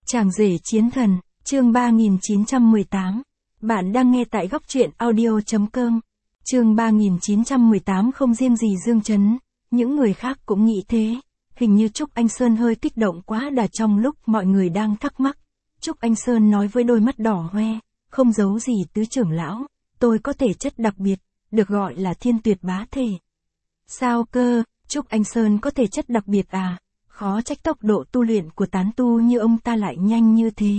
Chàng rể chiến thần, chương 3918. Bạn đang nghe tại góc truyện audio.com. Chương 3918 không riêng gì Dương Chấn, những người khác cũng nghĩ thế. Hình như Trúc Anh Sơn hơi kích động quá đà trong lúc mọi người đang thắc mắc. Trúc Anh Sơn nói với đôi mắt đỏ hoe, không giấu gì tứ trưởng lão, tôi có thể chất đặc biệt, được gọi là thiên tuyệt bá thể. Sao cơ, Trúc Anh Sơn có thể chất đặc biệt à? Khó trách tốc độ tu luyện của tán tu như ông ta lại nhanh như thế.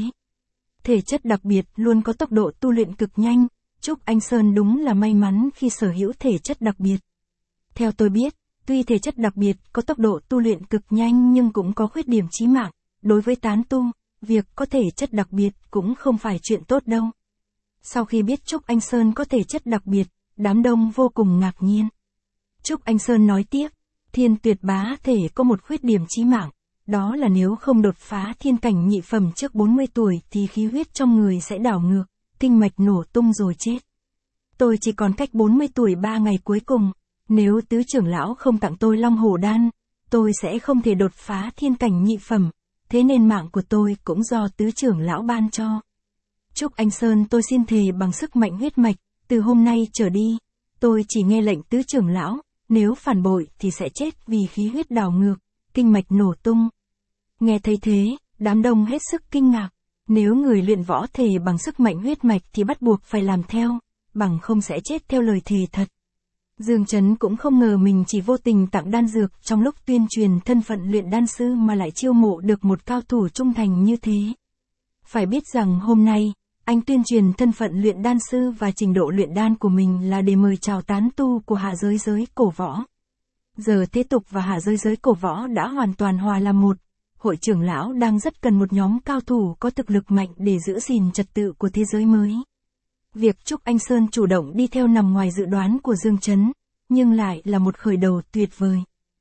Thể chất đặc biệt luôn có tốc độ tu luyện cực nhanh, Trúc Anh Sơn đúng là may mắn khi sở hữu thể chất đặc biệt. Theo tôi biết, tuy thể chất đặc biệt có tốc độ tu luyện cực nhanh nhưng cũng có khuyết điểm chí mạng, đối với tán tu, việc có thể chất đặc biệt cũng không phải chuyện tốt đâu. Sau khi biết Trúc Anh Sơn có thể chất đặc biệt, đám đông vô cùng ngạc nhiên. Trúc Anh Sơn nói tiếp, thiên tuyệt bá thể có một khuyết điểm chí mạng, đó là nếu không đột phá thiên cảnh nhị phẩm trước 40 tuổi thì khí huyết trong người sẽ đảo ngược, kinh mạch nổ tung rồi chết. Tôi chỉ còn cách 40 tuổi 3 ngày cuối cùng, nếu tứ trưởng lão không tặng tôi Long Hổ Đan, tôi sẽ không thể đột phá thiên cảnh nhị phẩm, thế nên mạng của tôi cũng do tứ trưởng lão ban cho. Trúc Anh Sơn, tôi xin thề bằng sức mạnh huyết mạch, từ hôm nay trở đi, tôi chỉ nghe lệnh tứ trưởng lão, nếu phản bội thì sẽ chết vì khí huyết đảo ngược, kinh mạch nổ tung. Nghe thấy thế, đám đông hết sức kinh ngạc, nếu người luyện võ thề bằng sức mạnh huyết mạch thì bắt buộc phải làm theo, bằng không sẽ chết theo lời thề thật. Dương Chấn cũng không ngờ mình chỉ vô tình tặng đan dược trong lúc tuyên truyền thân phận luyện đan sư mà lại chiêu mộ được một cao thủ trung thành như thế. Phải biết rằng hôm nay, anh tuyên truyền thân phận luyện đan sư và trình độ luyện đan của mình là để mời chào tán tu của hạ giới cổ võ. Giờ thế tục và hạ giới cổ võ đã hoàn toàn hòa làm một, hội trưởng lão đang rất cần một nhóm cao thủ có thực lực mạnh để giữ gìn trật tự của thế giới mới. Việc Trúc Anh Sơn chủ động đi theo nằm ngoài dự đoán của Dương Chấn, nhưng lại là một khởi đầu tuyệt vời.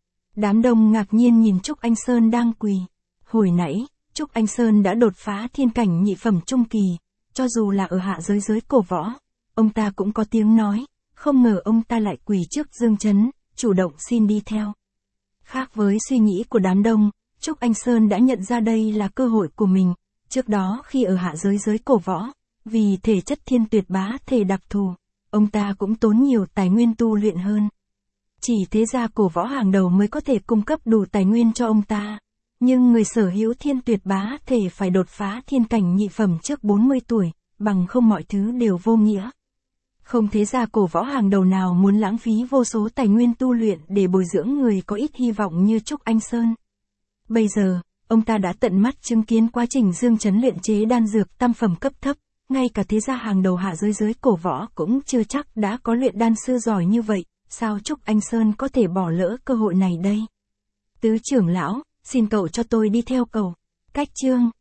Đám đông ngạc nhiên nhìn Trúc Anh Sơn đang quỳ. Hồi nãy, Trúc Anh Sơn đã đột phá thiên cảnh nhị phẩm trung kỳ, cho dù là ở hạ giới cổ võ, ông ta cũng có tiếng nói, không ngờ ông ta lại quỳ trước Dương Chấn, chủ động xin đi theo. Khác với suy nghĩ của đám đông, Trúc Anh Sơn đã nhận ra đây là cơ hội của mình, trước đó khi ở hạ giới cổ võ, vì thể chất thiên tuyệt bá thể đặc thù, ông ta cũng tốn nhiều tài nguyên tu luyện hơn. Chỉ thế gia cổ võ hàng đầu mới có thể cung cấp đủ tài nguyên cho ông ta. Nhưng người sở hữu thiên tuyệt bá thể phải đột phá thiên cảnh nhị phẩm trước 40 tuổi, bằng không mọi thứ đều vô nghĩa. Không thế gia cổ võ hàng đầu nào muốn lãng phí vô số tài nguyên tu luyện để bồi dưỡng người có ít hy vọng như Trúc Anh Sơn. Bây giờ, ông ta đã tận mắt chứng kiến quá trình Dương Chấn luyện chế đan dược tam phẩm cấp thấp, ngay cả thế gia hàng đầu hạ giới cổ võ cũng chưa chắc đã có luyện đan sư giỏi như vậy, sao Trúc Anh Sơn có thể bỏ lỡ cơ hội này đây? Tứ trưởng lão, xin cậu cho tôi đi theo cậu. Cách chương